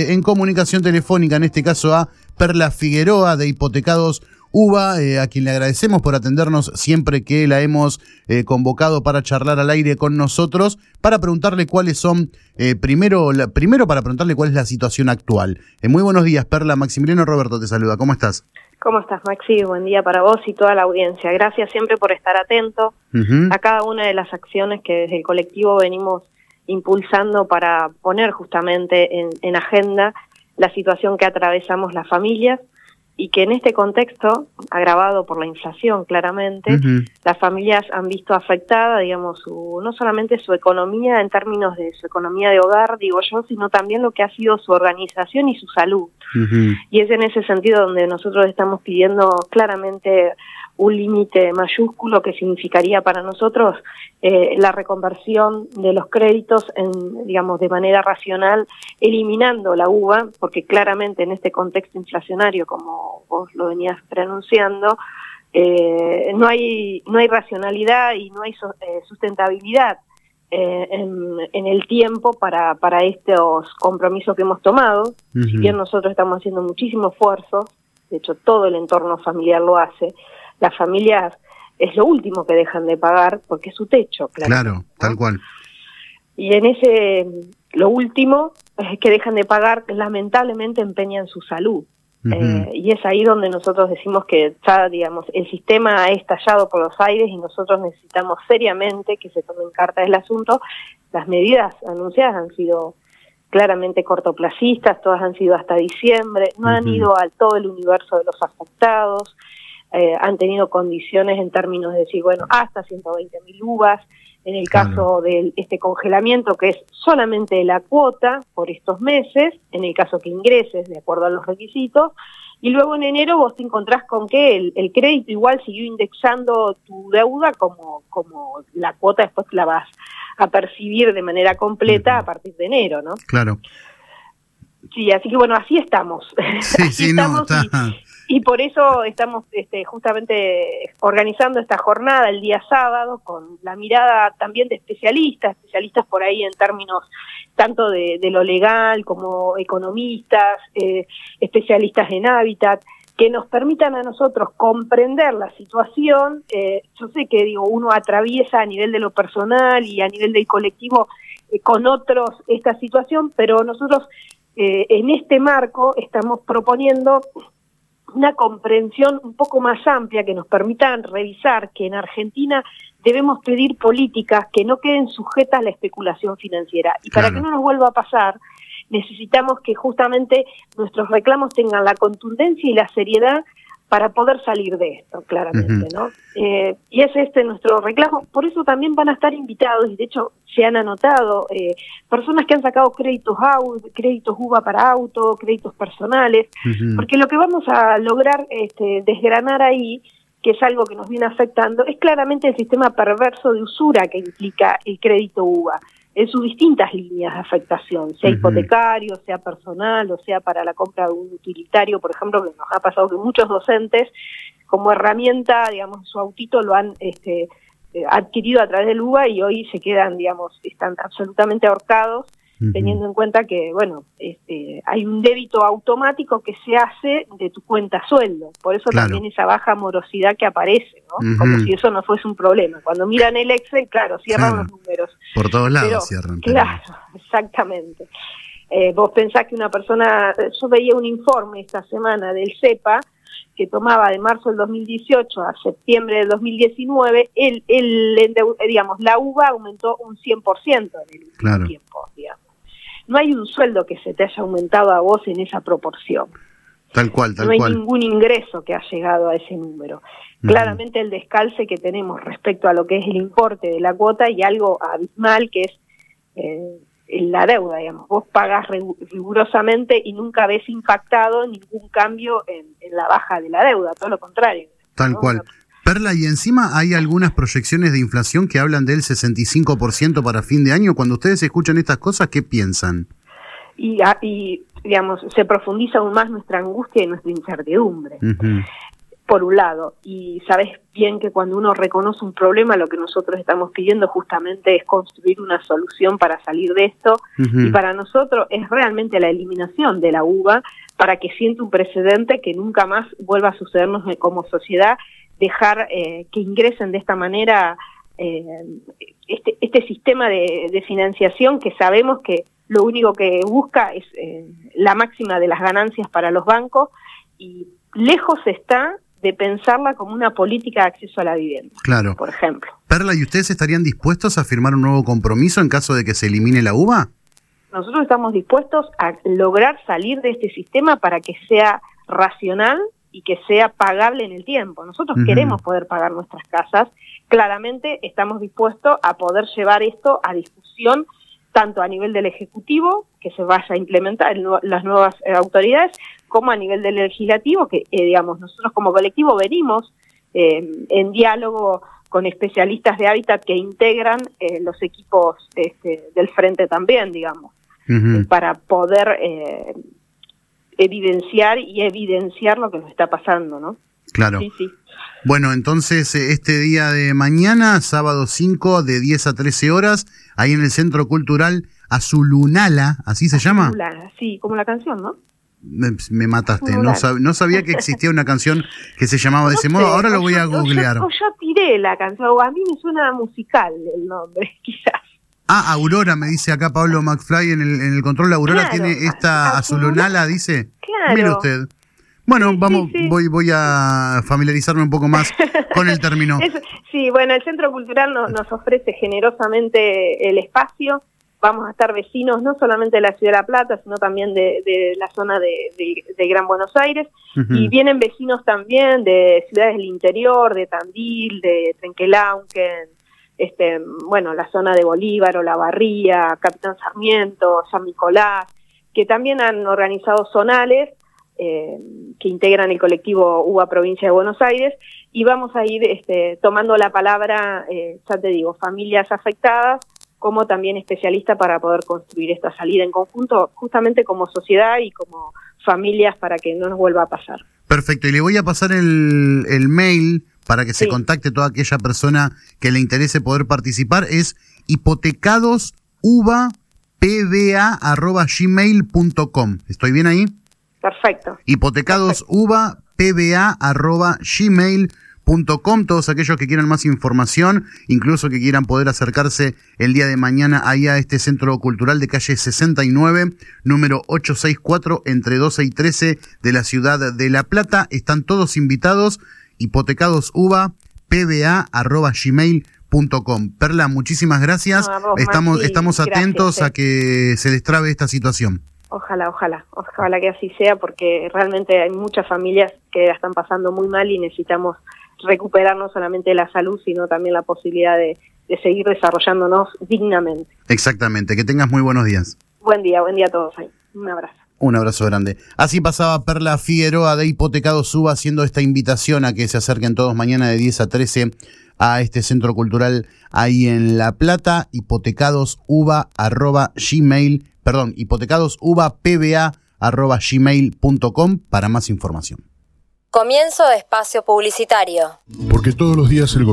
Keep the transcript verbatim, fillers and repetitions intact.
eh, en comunicación telefónica, en este caso a Perla Figueroa de Hipotecados UBA, eh, a quien le agradecemos por atendernos siempre que la hemos eh, convocado para charlar al aire con nosotros, para preguntarle cuáles son, eh, primero, la, primero para preguntarle cuál es la situación actual. Eh, muy buenos días, Perla. Maximiliano Roberto te saluda. ¿Cómo estás? ¿Cómo estás, Maxi? Buen día para vos y toda la audiencia. Gracias siempre por estar atento uh-huh. a cada una de las acciones que desde el colectivo venimos impulsando para poner justamente en, en agenda la situación que atravesamos las familias, y que en este contexto, agravado por la inflación claramente, uh-huh. las familias han visto afectada, digamos, su, no solamente su economía en términos de su economía de hogar, digo yo, sino también lo que ha sido su organización y su salud. Uh-huh. Y es en ese sentido donde nosotros estamos pidiendo claramente un límite mayúsculo que significaría para nosotros eh, la reconversión de los créditos en, digamos, de manera racional, eliminando la UBA, porque claramente en este contexto inflacionario, como vos lo venías pronunciando, eh, no hay no hay racionalidad y no hay so, eh, sustentabilidad eh, en, en el tiempo para para estos compromisos que hemos tomado. Uh-huh. Si bien nosotros estamos haciendo muchísimo esfuerzo, de hecho todo el entorno familiar lo hace, las familias es lo último que dejan de pagar porque es su techo, claro. Claro, ¿no? tal cual. Y en ese, lo último es que dejan de pagar, lamentablemente empeñan su salud. Uh-huh. Eh, y es ahí donde nosotros decimos que ya, digamos, el sistema ha estallado por los aires y nosotros necesitamos seriamente que se tome en carta el asunto. Las medidas anunciadas han sido claramente cortoplacistas, todas han sido hasta diciembre, no uh-huh. han ido a todo el universo de los afectados. Eh, han tenido condiciones en términos de decir, bueno, hasta ciento veinte mil uvas, en el caso claro. de este congelamiento que es solamente la cuota por estos meses, en el caso que ingreses de acuerdo a los requisitos, y luego en enero vos te encontrás con que el, el crédito igual siguió indexando tu deuda como, como la cuota después la vas a percibir de manera completa uh-huh. a partir de enero, ¿no? Claro. Sí, así que bueno, así estamos. Sí, así sí, estamos no, está... y, y por eso estamos este, justamente organizando esta jornada el día sábado con la mirada también de especialistas, especialistas por ahí en términos tanto de, de lo legal como economistas, eh, especialistas en hábitat, que nos permitan a nosotros comprender la situación. Eh, yo sé que digo uno atraviesa a nivel de lo personal y a nivel del colectivo eh, con otros esta situación, pero nosotros Eh, en este marco estamos proponiendo una comprensión un poco más amplia que nos permitan revisar que en Argentina debemos pedir políticas que no queden sujetas a la especulación financiera. Y para claro. que no nos vuelva a pasar, necesitamos que justamente nuestros reclamos tengan la contundencia y la seriedad para poder salir de esto, claramente, uh-huh. ¿no? Eh, y es este nuestro reclamo, por eso también van a estar invitados, y de hecho se han anotado, eh, personas que han sacado créditos auto, créditos UBA para auto, créditos personales, uh-huh. porque lo que vamos a lograr este, desgranar ahí, que es algo que nos viene afectando, es claramente el sistema perverso de usura que implica el crédito UBA, en sus distintas líneas de afectación, sea uh-huh. hipotecario, sea personal, o sea para la compra de un utilitario, por ejemplo, que nos ha pasado que muchos docentes, como herramienta, digamos, su autito lo han este, eh, adquirido a través del UBA y hoy se quedan, digamos, están absolutamente ahorcados, uh-huh. teniendo en cuenta que, bueno, este, hay un débito automático que se hace de tu cuenta sueldo, por eso claro. también esa baja morosidad que aparece, ¿no? Uh-huh. Como si eso no fuese un problema. Cuando miran el Excel, claro, cierran claro. los números. Por todos lados pero, cierran. Claro, pero... exactamente. Eh, vos pensás que una persona, yo veía un informe esta semana del CEPA, que tomaba de marzo del dos mil dieciocho a septiembre del dos mil diecinueve, el, el, digamos, la UBA aumentó un cien por ciento en el último claro. tiempo, digamos. No hay un sueldo que se te haya aumentado a vos en esa proporción. Tal cual, tal cual. No hay cual. ningún ingreso que ha llegado a ese número. Uh-huh. Claramente el descalce que tenemos respecto a lo que es el importe de la cuota y algo abismal que es eh, la deuda, digamos. Vos pagás rigurosamente y nunca ves impactado ningún cambio en, en la baja de la deuda, todo lo contrario. Tal ¿no? cual. Perla, y encima hay algunas proyecciones de inflación que hablan del sesenta y cinco por ciento para fin de año. Cuando ustedes escuchan estas cosas, ¿qué piensan? Y, y digamos, se profundiza aún más nuestra angustia y nuestra incertidumbre. Uh-huh. por un lado. Y sabes bien que cuando uno reconoce un problema, lo que nosotros estamos pidiendo justamente es construir una solución para salir de esto. Uh-huh. Y para nosotros es realmente la eliminación de la uva para que siente un precedente que nunca más vuelva a sucedernos como sociedad, dejar eh, que ingresen de esta manera eh, este, este sistema de, de financiación que sabemos que lo único que busca es eh, la máxima de las ganancias para los bancos, y lejos está de pensarla como una política de acceso a la vivienda, claro, por ejemplo. Perla, ¿y ustedes estarían dispuestos a firmar un nuevo compromiso en caso de que se elimine la uva? Nosotros estamos dispuestos a lograr salir de este sistema para que sea racional y que sea pagable en el tiempo. Nosotros uh-huh. queremos poder pagar nuestras casas. Claramente estamos dispuestos a poder llevar esto a discusión tanto a nivel del Ejecutivo, que se vaya a implementar en las nuevas eh, autoridades, como a nivel del Legislativo, que eh, digamos nosotros como colectivo venimos eh, en diálogo con especialistas de hábitat que integran eh, los equipos este, del frente también, digamos, uh-huh. eh, para poder eh, evidenciar y evidenciar lo que nos está pasando, ¿no? Claro. Sí, sí. Bueno, entonces este día de mañana, sábado cinco, de diez a trece horas, ahí en el Centro Cultural Azulunala, ¿así se llama? Azulunala, sí, como la canción, ¿no? Me, me mataste, no, sab, no sabía que existía una canción que se llamaba no de ese sé, modo, ahora lo voy yo, a googlear. O yo, o yo tiré la canción, o a mí me suena musical el nombre, quizás. Ah, Aurora, me dice acá Pablo McFly en el, en el control, Aurora claro, tiene esta Azulunala, dice. Claro. Mire usted. Bueno, sí, vamos, sí, sí. voy voy a familiarizarme un poco más con el término. Es, sí, bueno, el Centro Cultural no, nos ofrece generosamente el espacio. Vamos a estar vecinos no solamente de la Ciudad de La Plata, sino también de, de la zona de, de, de Gran Buenos Aires. Uh-huh. Y vienen vecinos también de ciudades del interior, de Tandil, de Trenquelauquen, este, bueno, la zona de Bolívar, Olavarría, Capitán Sarmiento, San Nicolás, que también han organizado zonales Eh, que integran el colectivo U B A Provincia de Buenos Aires, y vamos a ir este, tomando la palabra, eh, ya te digo, familias afectadas, como también especialistas para poder construir esta salida en conjunto, justamente como sociedad y como familias para que no nos vuelva a pasar. Perfecto, y le voy a pasar el, el mail para que se sí. contacte toda aquella persona que le interese poder participar, es hipotecadosuva p b a arroba gmail punto com. ¿Estoy bien ahí? Perfecto. hipotecadosuva p b a arroba gmail punto com. Todos aquellos que quieran más información, incluso que quieran poder acercarse el día de mañana ahí a este centro cultural de calle sesenta y nueve, número ochocientos sesenta y cuatro, entre doce y trece de la ciudad de La Plata, están todos invitados. hipotecadosuva p b a arroba gmail punto com. Perla, muchísimas gracias. No, vos, estamos Maxi, estamos atentos gracias, a que se destrabe esta situación. Ojalá, ojalá, ojalá que así sea, porque realmente hay muchas familias que la están pasando muy mal y necesitamos recuperar no solamente la salud, sino también la posibilidad de, de seguir desarrollándonos dignamente. Exactamente, que tengas muy buenos días. Buen día, buen día a todos ahí. Un abrazo. Un abrazo grande. Así pasaba Perla Figueroa de Hipotecadosuva haciendo esta invitación a que se acerquen todos mañana de diez a trece a este centro cultural ahí en La Plata. hipotecadosuva arroba gmail perdón, hipotecadosuva p b a arroba gmail punto com para más información. Comienzo de espacio publicitario. Porque todos los días el